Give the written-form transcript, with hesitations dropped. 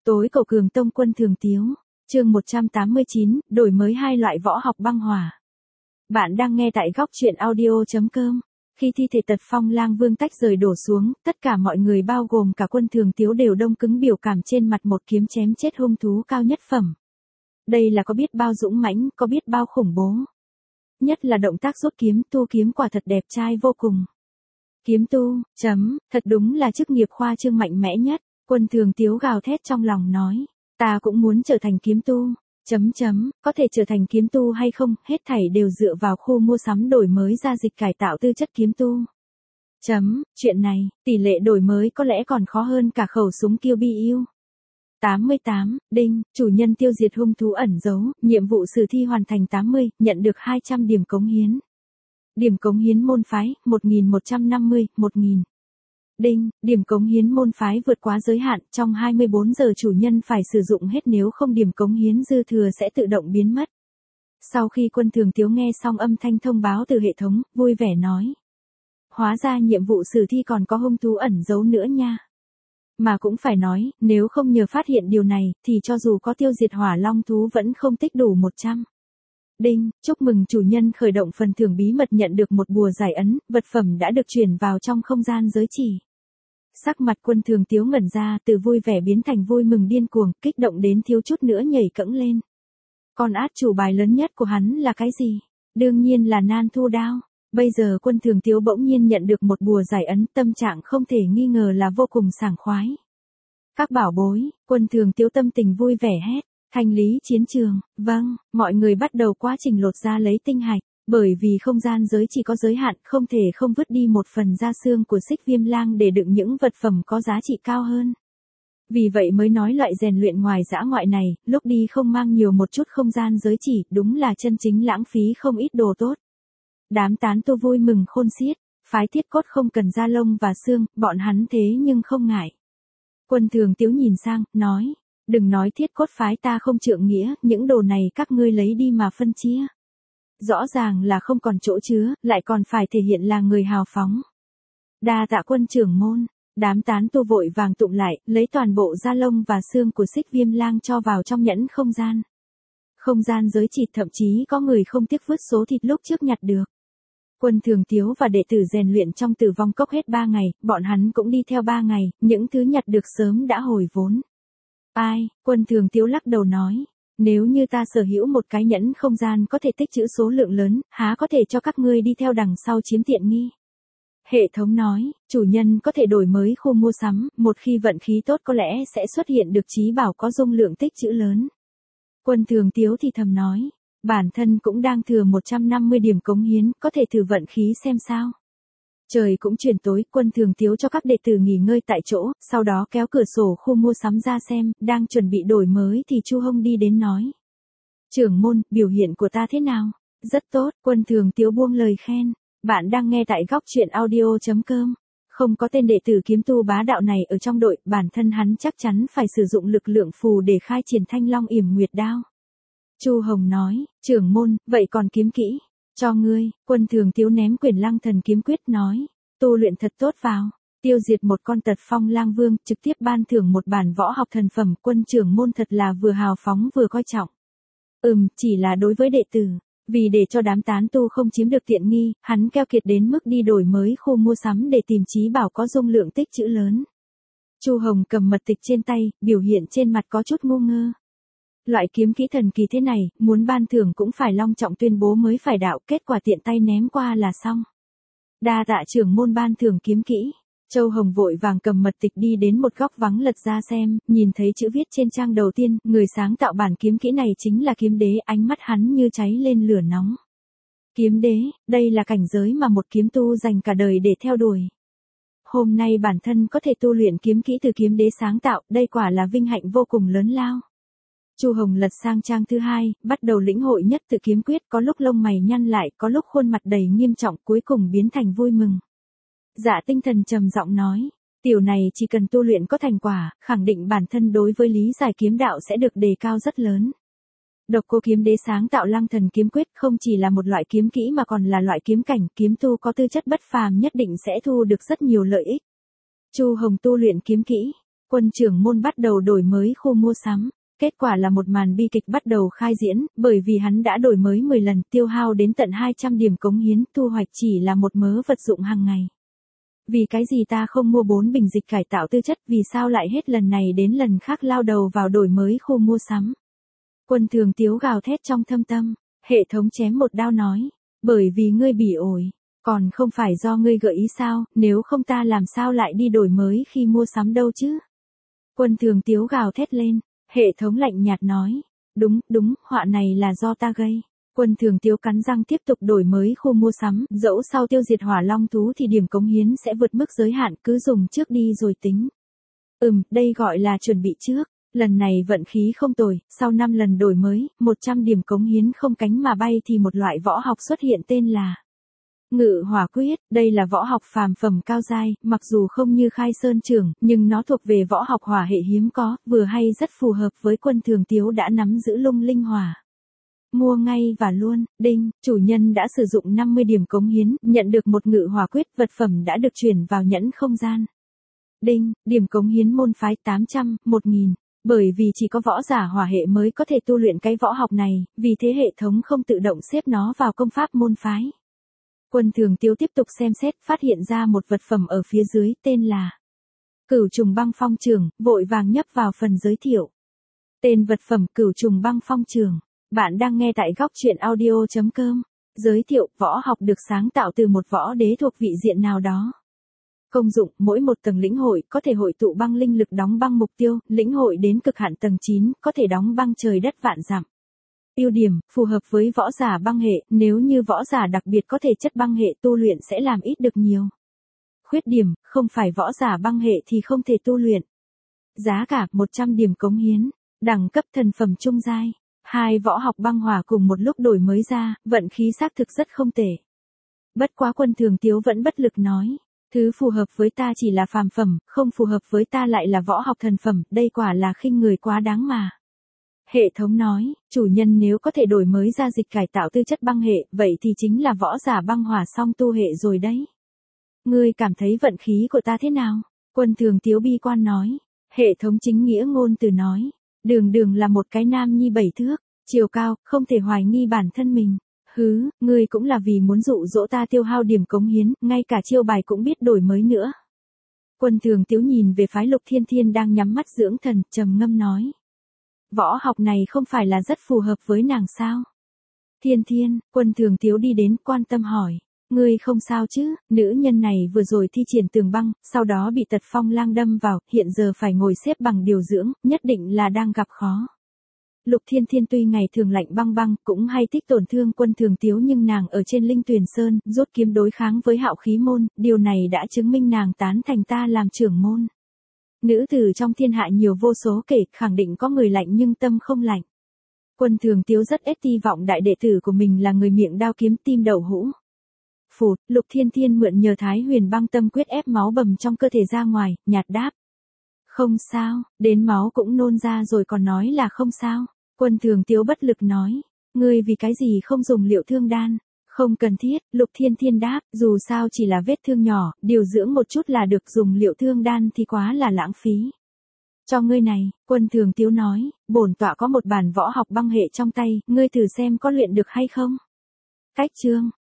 Tối cầu cường tông Quân Thường Tiếu, chương 189, đổi mới hai loại võ học băng hỏa. Bạn đang nghe tại góc truyện audio.com. Khi thi thể Tật Phong Lang Vương tách rời đổ xuống, tất cả mọi người bao gồm cả Quân Thường Tiếu đều đông cứng biểu cảm trên mặt một kiếm chém chết hung thú cao nhất phẩm. Đây là có biết bao dũng mãnh, có biết bao khủng bố. Nhất là động tác rút kiếm, tu kiếm quả thật đẹp trai vô cùng. Kiếm tu, thật đúng là chức nghiệp khoa trương mạnh mẽ nhất. Quân Thường Tiếu gào thét trong lòng nói, ta cũng muốn trở thành kiếm tu, có thể trở thành kiếm tu hay không, hết thảy đều dựa vào khu mua sắm đổi mới ra dịch cải tạo tư chất kiếm tu. Chuyện này, tỷ lệ đổi mới có lẽ còn khó hơn cả khẩu súng Kill Bill. 88, đinh, chủ nhân tiêu diệt hung thú ẩn giấu, nhiệm vụ sử thi hoàn thành 80, nhận được 200 điểm cống hiến. Điểm cống hiến môn phái, 1150, 1000. Đinh, điểm cống hiến môn phái vượt quá giới hạn, trong 24 giờ chủ nhân phải sử dụng hết, nếu không điểm cống hiến dư thừa sẽ tự động biến mất. Sau khi Quân Thường Tiếu nghe xong âm thanh thông báo từ hệ thống, vui vẻ nói. Hóa ra nhiệm vụ sử thi còn có hung thú ẩn giấu nữa nha. Mà cũng phải nói, nếu không nhờ phát hiện điều này, thì cho dù có tiêu diệt hỏa long thú vẫn không tích đủ 100. Đinh, chúc mừng chủ nhân khởi động phần thưởng bí mật, nhận được một bùa giải ấn, vật phẩm đã được chuyển vào trong không gian giới chỉ. Sắc mặt Quân Thường Tiếu ngẩn ra, từ vui vẻ biến thành vui mừng điên cuồng, kích động đến thiếu chút nữa nhảy cẫng lên. Con át chủ bài lớn nhất của hắn là cái gì? Đương nhiên là Nan Thu Đao. Bây giờ Quân Thường Tiếu bỗng nhiên nhận được một bùa giải ấn, tâm trạng không thể nghi ngờ là vô cùng sảng khoái. Các bảo bối, Quân Thường Tiếu tâm tình vui vẻ hét. Thanh lý chiến trường, vâng, mọi người bắt đầu quá trình lột ra lấy tinh hạch, bởi vì không gian giới chỉ có giới hạn, không thể không vứt đi một phần da xương của Xích Viêm Lang để đựng những vật phẩm có giá trị cao hơn. Vì vậy mới nói loại rèn luyện ngoài dã ngoại này, lúc đi không mang nhiều một chút không gian giới chỉ, đúng là chân chính lãng phí không ít đồ tốt. Đám tán tu vui mừng khôn xiết, phái Thiết Cốt không cần da lông và xương, bọn hắn thế nhưng không ngại. Quân Thường Tiếu nhìn sang, nói. Đừng nói Thiết Cốt phái ta không trượng nghĩa, những đồ này các ngươi lấy đi mà phân chia. Rõ ràng là không còn chỗ chứa, lại còn phải thể hiện là người hào phóng. Đa tạ quân trưởng môn, đám tán tu vội vàng tụng lại, lấy toàn bộ da lông và xương của Xích Viêm Lang cho vào trong nhẫn không gian. Không gian giới chỉ, thậm chí có người không tiếc vứt số thịt lúc trước nhặt được. Quân Thường Tiếu và đệ tử rèn luyện trong Tử Vong Cốc hết 3 ngày, bọn hắn cũng đi theo 3 ngày, những thứ nhặt được sớm đã hồi vốn. Ai, Quân Thường Tiếu lắc đầu nói, nếu như ta sở hữu một cái nhẫn không gian có thể tích trữ số lượng lớn, há có thể cho các ngươi đi theo đằng sau chiếm tiện nghi. Hệ thống nói, chủ nhân có thể đổi mới khu mua sắm, một khi vận khí tốt có lẽ sẽ xuất hiện được chí bảo có dung lượng tích trữ lớn. Quân Thường Tiếu thì thầm nói, bản thân cũng đang thừa 150 điểm cống hiến, có thể thử vận khí xem sao. Trời cũng chuyển tối, Quân Thường Tiếu cho các đệ tử nghỉ ngơi tại chỗ, sau đó kéo cửa sổ khu mua sắm ra xem, đang chuẩn bị đổi mới thì Chu Hông đi đến nói. Trưởng môn, biểu hiện của ta thế nào? Rất tốt, Quân Thường Tiếu buông lời khen. Bạn đang nghe tại góc truyện audio.com. Không có tên đệ tử kiếm tu bá đạo này ở trong đội, bản thân hắn chắc chắn phải sử dụng lực lượng phù để khai triển Thanh Long Yểm Nguyệt Đao. Chu Hồng nói, trưởng môn, vậy còn kiếm kỹ? Cho ngươi, Quân Thường Tiếu ném quyển Lăng Thần Kiếm Quyết nói, tu luyện thật tốt vào, tiêu diệt một con Tật Phong Lang Vương, trực tiếp ban thưởng một bản võ học thần phẩm, quân trưởng môn thật là vừa hào phóng vừa coi trọng. Chỉ là đối với đệ tử, vì để cho đám tán tu không chiếm được tiện nghi, hắn keo kiệt đến mức đi đổi mới khu mua sắm để tìm chí bảo có dung lượng tích trữ lớn. Chu Hồng cầm mật tịch trên tay, biểu hiện trên mặt có chút ngu ngơ. Loại kiếm kỹ thần kỳ thế này, muốn ban thưởng cũng phải long trọng tuyên bố mới phải đạo, kết quả tiện tay ném qua là xong. Đa tạ trưởng môn ban thưởng kiếm kỹ. Châu Hồng vội vàng cầm mật tịch đi đến một góc vắng lật ra xem, nhìn thấy chữ viết trên trang đầu tiên, người sáng tạo bản kiếm kỹ này chính là Kiếm Đế, ánh mắt hắn như cháy lên lửa nóng. Kiếm Đế, đây là cảnh giới mà một kiếm tu dành cả đời để theo đuổi. Hôm nay bản thân có thể tu luyện kiếm kỹ từ Kiếm Đế sáng tạo, đây quả là vinh hạnh vô cùng lớn lao. Chu Hồng lật sang trang thứ 2, bắt đầu lĩnh hội nhất tự kiếm quyết, có lúc lông mày nhăn lại, có lúc khuôn mặt đầy nghiêm trọng, cuối cùng biến thành vui mừng. Dạ Tinh Thần trầm giọng nói, tiểu này chỉ cần tu luyện có thành quả, khẳng định bản thân đối với lý giải kiếm đạo sẽ được đề cao rất lớn. Độc Cô Kiếm Đế sáng tạo Lăng Thần Kiếm Quyết không chỉ là một loại kiếm kỹ mà còn là loại kiếm cảnh, kiếm tu có tư chất bất phàm nhất định sẽ thu được rất nhiều lợi ích. Chu Hồng tu luyện kiếm kỹ, Quân trưởng môn bắt đầu đổi mới khu mua sắm. Kết quả là một màn bi kịch bắt đầu khai diễn, bởi vì hắn đã đổi mới 10 lần, tiêu hao đến tận 200 điểm cống hiến, thu hoạch chỉ là một mớ vật dụng hàng ngày. Vì cái gì ta không mua 4 bình dịch cải tạo tư chất, vì sao lại hết lần này đến lần khác lao đầu vào đổi mới khu mua sắm. Quân Thường Tiếu gào thét trong thâm tâm, hệ thống chém một đao nói, bởi vì ngươi bỉ ổi, còn không phải do ngươi gợi ý sao, nếu không ta làm sao lại đi đổi mới khi mua sắm đâu chứ. Quân Thường Tiếu gào thét lên, hệ thống lạnh nhạt nói, đúng, họa này là do ta gây. Quân Thường Tiếu cắn răng tiếp tục đổi mới khu mua sắm, dẫu sau tiêu diệt hỏa long thú thì điểm cống hiến sẽ vượt mức giới hạn, cứ dùng trước đi rồi tính. Đây gọi là chuẩn bị trước. Lần này vận khí không tồi, sau 5 lần đổi mới, 100 điểm cống hiến không cánh mà bay thì một loại võ học xuất hiện tên là Ngự Hỏa Quyết. Đây là võ học phàm phẩm cao giai, mặc dù không như Khai Sơn Trưởng, nhưng nó thuộc về võ học hỏa hệ hiếm có, vừa hay rất phù hợp với Quân Thường Tiếu đã nắm giữ lung linh hỏa. Mua ngay và luôn, đinh, chủ nhân đã sử dụng 50 điểm cống hiến, nhận được một Ngự Hỏa Quyết, vật phẩm đã được chuyển vào nhẫn không gian. Đinh, điểm cống hiến môn phái 800, 1000. Bởi vì chỉ có võ giả hỏa hệ mới có thể tu luyện cái võ học này, vì thế hệ thống không tự động xếp nó vào công pháp môn phái. Quân Thường Tiếu tiếp tục xem xét, phát hiện ra một vật phẩm ở phía dưới tên là Cửu Trùng Băng Phong Trường, vội vàng nhấp vào phần giới thiệu. Tên vật phẩm Cửu Trùng Băng Phong Trường. Bạn đang nghe tại góc truyện audio.com. Giới thiệu, võ học được sáng tạo từ một võ đế thuộc vị diện nào đó. Công dụng, mỗi một tầng lĩnh hội có thể hội tụ băng linh lực đóng băng mục tiêu, lĩnh hội đến cực hạn tầng 9, có thể đóng băng trời đất vạn dặm. Ưu điểm, phù hợp với võ giả băng hệ, nếu như võ giả đặc biệt có thể chất băng hệ tu luyện sẽ làm ít được nhiều. Khuyết điểm, không phải võ giả băng hệ thì không thể tu luyện. Giá cả 100 điểm cống hiến, đẳng cấp thần phẩm trung giai. 2 võ học băng hỏa cùng một lúc đổi mới ra, vận khí xác thực rất không tệ. Bất quá Quân Thường Tiếu vẫn bất lực nói. Thứ phù hợp với ta chỉ là phàm phẩm, không phù hợp với ta lại là võ học thần phẩm, đây quả là khinh người quá đáng mà. Hệ thống nói, chủ nhân nếu có thể đổi mới ra dịch cải tạo tư chất băng hệ, vậy thì chính là võ giả băng hỏa song tu hệ rồi đấy. Ngươi cảm thấy vận khí của ta thế nào? Quân Thường Tiếu bi quan nói. Hệ thống chính nghĩa ngôn từ nói, đường là một cái nam nhi 7 thước, chiều cao, không thể hoài nghi bản thân mình. Ngươi cũng là vì muốn dụ dỗ ta tiêu hao điểm cống hiến, ngay cả chiêu bài cũng biết đổi mới nữa. Quân Thường Tiếu nhìn về phái Lục Thiên Thiên đang nhắm mắt dưỡng thần, trầm ngâm nói. Võ học này không phải là rất phù hợp với nàng sao? Thiên, Quân Thường Tiếu đi đến quan tâm hỏi. Ngươi không sao chứ, nữ nhân này vừa rồi thi triển tường băng, sau đó bị tật phong lang đâm vào, hiện giờ phải ngồi xếp bằng điều dưỡng, nhất định là đang gặp khó. Lục Thiên Thiên tuy ngày thường lạnh băng, cũng hay thích tổn thương Quân Thường Tiếu nhưng nàng ở trên Linh Tuyền Sơn, rút kiếm đối kháng với Hạo Khí môn, điều này đã chứng minh nàng tán thành ta làm trưởng môn. Nữ tử trong thiên hạ nhiều vô số kể, khẳng định có người lạnh nhưng tâm không lạnh. Quân Thường Tiếu rất ít hy vọng đại đệ tử của mình là người miệng đao kiếm tim đậu hũ. Phụt, Lục Thiên Thiên mượn nhờ Thái Huyền Băng Tâm Quyết ép máu bầm trong cơ thể ra ngoài, nhạt đáp. Không sao, đến máu cũng nôn ra rồi còn nói là không sao. Quân Thường Tiếu bất lực nói, ngươi vì cái gì không dùng liệu thương đan? Không cần thiết, Lục Thiên Thiên đáp, dù sao chỉ là vết thương nhỏ, điều dưỡng một chút là được, dùng liệu thương đan thì quá là lãng phí. Cho ngươi này, Quân Thường Tiếu nói, bổn tọa có một bản võ học băng hệ trong tay, ngươi thử xem có luyện được hay không? Cách chương,